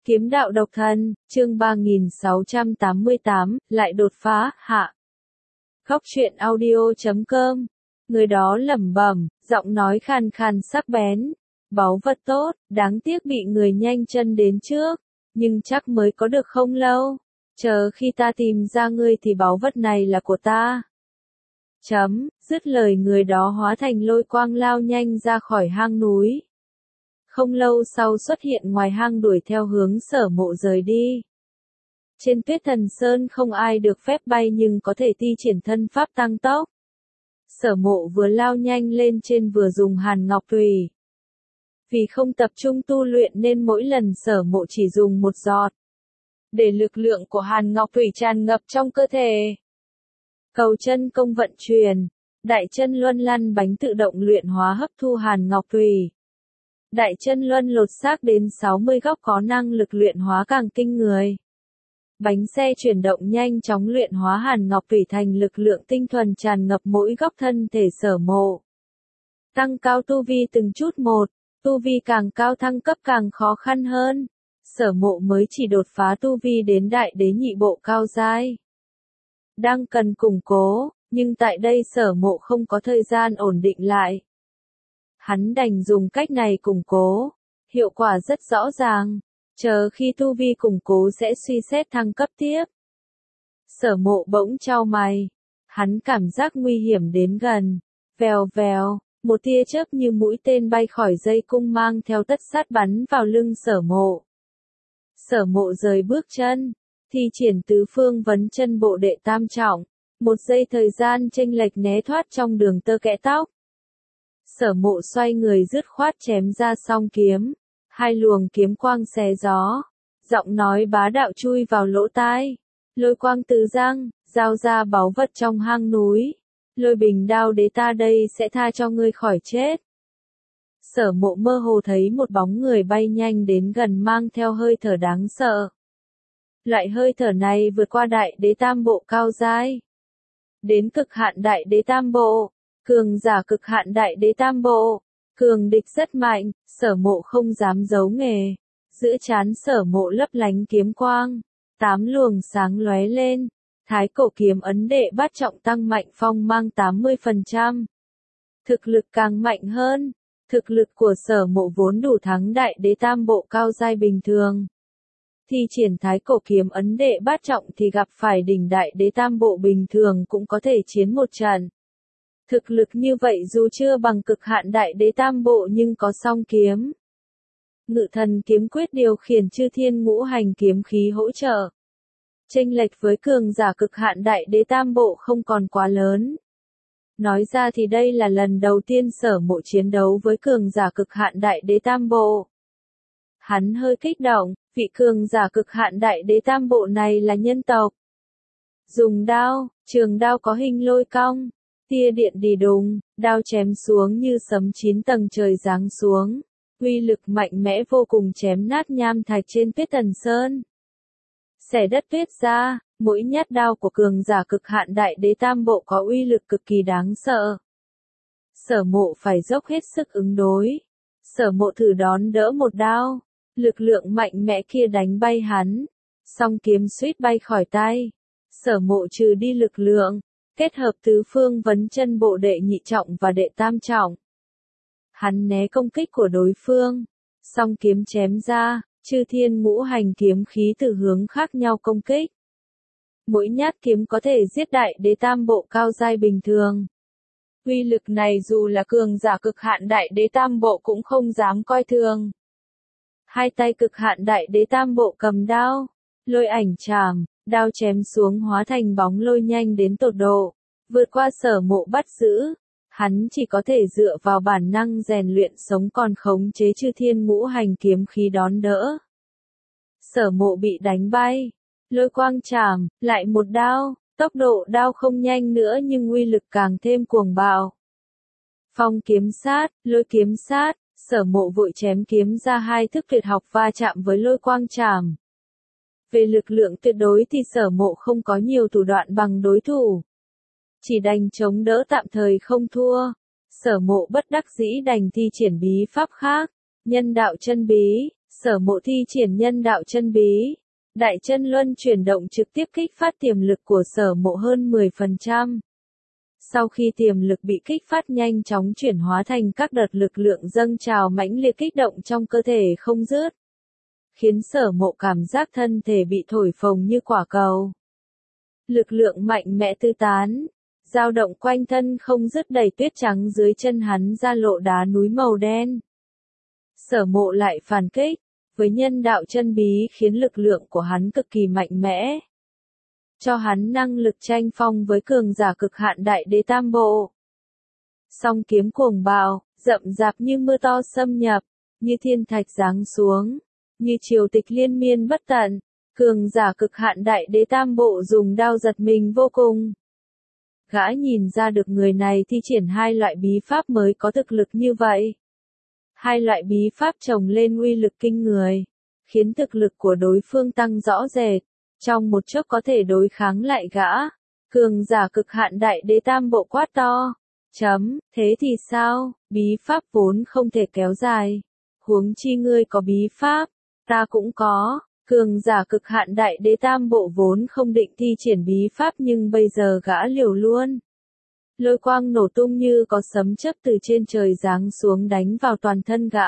Kiếm đạo độc thân, chương 3688, lại đột phá, hạ. Góc truyện audio.com. Người đó lẩm bẩm, giọng nói khàn khàn sắc bén. Báu vật tốt, đáng tiếc bị người nhanh chân đến trước. Nhưng chắc mới có được không lâu. Chờ khi ta tìm ra ngươi thì báu vật này là của ta. Dứt lời người đó hóa thành lôi quang lao nhanh ra khỏi hang núi. Không lâu sau xuất hiện ngoài hang đuổi theo hướng Sở Mộ rời đi. Trên Tuyết Thần Sơn không ai được phép bay nhưng có thể thi triển thân pháp tăng tốc. Sở Mộ vừa lao nhanh lên trên vừa dùng Hàn Ngọc Thủy. Vì không tập trung tu luyện nên mỗi lần Sở Mộ chỉ dùng một giọt. Để lực lượng của Hàn Ngọc Thủy tràn ngập trong cơ thể. Cầu chân công vận chuyển. Đại chân luân lăn bánh tự động luyện hóa hấp thu Hàn Ngọc Thủy. Đại chân luân lột xác đến 60 góc có năng lực luyện hóa càng kinh người. Bánh xe chuyển động nhanh chóng luyện hóa Hàn Ngọc Thủy thành lực lượng tinh thuần tràn ngập mỗi góc thân thể Sở Mộ. Tăng cao tu vi từng chút một, tu vi càng cao thăng cấp càng khó khăn hơn. Sở Mộ mới chỉ đột phá tu vi đến đại đế nhị bộ cao giai. Đang cần củng cố, nhưng tại đây Sở Mộ không có thời gian ổn định lại. Hắn đành dùng cách này củng cố, hiệu quả rất rõ ràng, chờ khi tu vi củng cố sẽ suy xét thăng cấp tiếp. Sở Mộ bỗng chau mày, hắn cảm giác nguy hiểm đến gần, vèo vèo, một tia chớp như mũi tên bay khỏi dây cung mang theo tất sát bắn vào lưng Sở Mộ. Sở Mộ rời bước chân, thi triển tứ phương vấn chân bộ đệ tam trọng, một giây thời gian chênh lệch né thoát trong đường tơ kẽ tóc. Sở Mộ xoay người dứt khoát chém ra song kiếm, hai luồng kiếm quang xé gió, giọng nói bá đạo chui vào lỗ tai, lôi quang tứ giang, giao ra báu vật trong hang núi, lôi bình đao đế ta đây sẽ tha cho ngươi khỏi chết. Sở Mộ mơ hồ thấy một bóng người bay nhanh đến gần mang theo hơi thở đáng sợ. Loại hơi thở này vượt qua đại đế tam bộ cao giai, đến cực hạn đại đế tam bộ. Cường giả cực hạn đại đế tam bộ, cường địch rất mạnh, Sở Mộ không dám giấu nghề. Giữa trán Sở Mộ lấp lánh kiếm quang, 8 luồng sáng lóe lên, thái cổ kiếm ấn đệ bát trọng tăng mạnh phong mang 80%. Thực lực càng mạnh hơn, thực lực của Sở Mộ vốn đủ thắng đại đế tam bộ cao giai bình thường. Thi triển thái cổ kiếm ấn đệ bát trọng thì gặp phải đỉnh đại đế tam bộ bình thường cũng có thể chiến một trận. Thực lực như vậy dù chưa bằng cực hạn đại đế tam bộ nhưng có song kiếm. Ngự thần kiếm quyết điều khiển chư thiên ngũ hành kiếm khí hỗ trợ. Chênh lệch với cường giả cực hạn đại đế tam bộ không còn quá lớn. Nói ra thì đây là lần đầu tiên Sở Mộ chiến đấu với cường giả cực hạn đại đế tam bộ. Hắn hơi kích động, vị cường giả cực hạn đại đế tam bộ này là nhân tộc. Dùng đao, trường đao có hình lôi cong. Tia điện đì đùng, đao chém xuống như sấm 9 tầng trời giáng xuống. Uy lực mạnh mẽ vô cùng chém nát nham thạch trên Tuyết Thần Sơn. Xẻ đất tuyết ra, mỗi nhát đao của cường giả cực hạn đại đế tam bộ có uy lực cực kỳ đáng sợ. Sở Mộ phải dốc hết sức ứng đối. Sở Mộ thử đón đỡ một đao, lực lượng mạnh mẽ kia đánh bay hắn. Song kiếm suýt bay khỏi tay. Sở Mộ trừ đi lực lượng. Kết hợp tứ phương vấn chân bộ đệ nhị trọng và đệ tam trọng. Hắn né công kích của đối phương. Song kiếm chém ra, chư thiên ngũ hành kiếm khí từ hướng khác nhau công kích. Mỗi nhát kiếm có thể giết đại đế tam bộ cao giai bình thường. Uy lực này dù là cường giả cực hạn đại đế tam bộ cũng không dám coi thường. Hai tay cực hạn đại đế tam bộ cầm đao, lôi ảnh chảm. Đao chém xuống hóa thành bóng lôi nhanh đến tột độ, vượt qua Sở Mộ bắt giữ, hắn chỉ có thể dựa vào bản năng rèn luyện sống còn khống chế chư thiên ngũ hành kiếm khí đón đỡ. Sở Mộ bị đánh bay, lôi quang chảm, lại một đao, tốc độ đao không nhanh nữa nhưng uy lực càng thêm cuồng bạo. Phong kiếm sát, lôi kiếm sát, Sở Mộ vội chém kiếm ra hai thức tuyệt học va chạm với lôi quang chảm. Về lực lượng tuyệt đối thì Sở Mộ không có nhiều thủ đoạn bằng đối thủ. Chỉ đành chống đỡ tạm thời không thua. Sở Mộ bất đắc dĩ đành thi triển bí pháp khác. Nhân đạo chân bí, Sở Mộ thi triển nhân đạo chân bí. Đại chân luân chuyển động trực tiếp kích phát tiềm lực của Sở Mộ hơn 10%. Sau khi tiềm lực bị kích phát nhanh chóng chuyển hóa thành các đợt lực lượng dâng trào mãnh liệt kích động trong cơ thể không dứt, khiến Sở Mộ cảm giác thân thể bị thổi phồng như quả cầu. Lực lượng mạnh mẽ tứ tán, dao động quanh thân không dứt, đẩy tuyết trắng dưới chân hắn ra lộ đá núi màu đen. Sở Mộ lại phản kích, với nhân đạo chân bí khiến lực lượng của hắn cực kỳ mạnh mẽ, cho hắn năng lực tranh phong với cường giả cực hạn Đại Đế Tam Bộ. Song kiếm cuồng bạo, rậm rạp như mưa to xâm nhập, như thiên thạch giáng xuống, như triều tịch liên miên bất tận, cường giả cực hạn Đại Đế Tam Bộ dùng đao giật mình vô cùng. Gã nhìn ra được người này thi triển hai loại bí pháp mới có thực lực như vậy. Hai loại bí pháp chồng lên uy lực kinh người, khiến thực lực của đối phương tăng rõ rệt, trong một chốc có thể đối kháng lại gã. Cường giả cực hạn Đại Đế Tam Bộ quát to. Thế thì sao, bí pháp vốn không thể kéo dài. Huống chi ngươi có bí pháp, ta cũng có. Cường giả cực hạn Đại Đế Tam Bộ vốn không định thi triển bí pháp nhưng bây giờ gã liều luôn. Lôi quang nổ tung như có sấm chớp từ trên trời giáng xuống đánh vào toàn thân gã.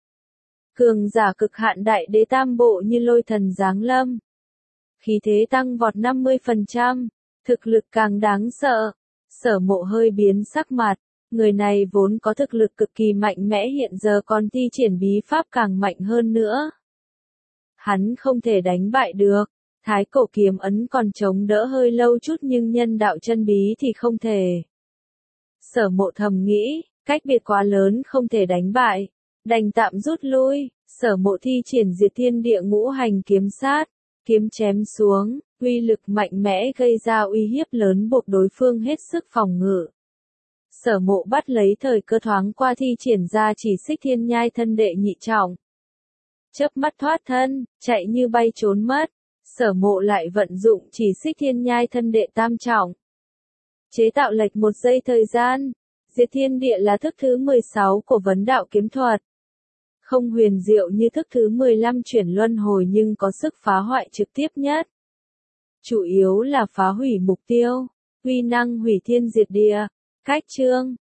Cường giả cực hạn Đại Đế Tam Bộ như lôi thần giáng lâm. Khí thế tăng vọt 50%, thực lực càng đáng sợ. Sở Mộ hơi biến sắc mặt, người này vốn có thực lực cực kỳ mạnh mẽ hiện giờ còn thi triển bí pháp càng mạnh hơn nữa. Hắn không thể đánh bại được. Thái cổ kiếm ấn còn chống đỡ hơi lâu chút nhưng nhân đạo chân bí thì không thể. Sở Mộ thầm nghĩ, cách biệt quá lớn không thể đánh bại, đành tạm rút lui. Sở Mộ thi triển Diệt Thiên Địa Ngũ Hành kiếm sát, kiếm chém xuống, uy lực mạnh mẽ gây ra uy hiếp lớn buộc đối phương hết sức phòng ngự. Sở Mộ bắt lấy thời cơ thoáng qua thi triển ra chỉ xích thiên nhai thân đệ nhị trọng. Chớp mắt thoát thân, chạy như bay trốn mất. Sở Mộ lại vận dụng chỉ xích thiên nhai thân đệ tam trọng. Chế tạo lệch một giây thời gian. Diệt Thiên Địa là thức thứ 16 của vấn đạo kiếm thuật. Không huyền diệu như thức thứ 15 chuyển luân hồi nhưng có sức phá hoại trực tiếp nhất. Chủ yếu là phá hủy mục tiêu, uy năng hủy thiên diệt địa. Cách chương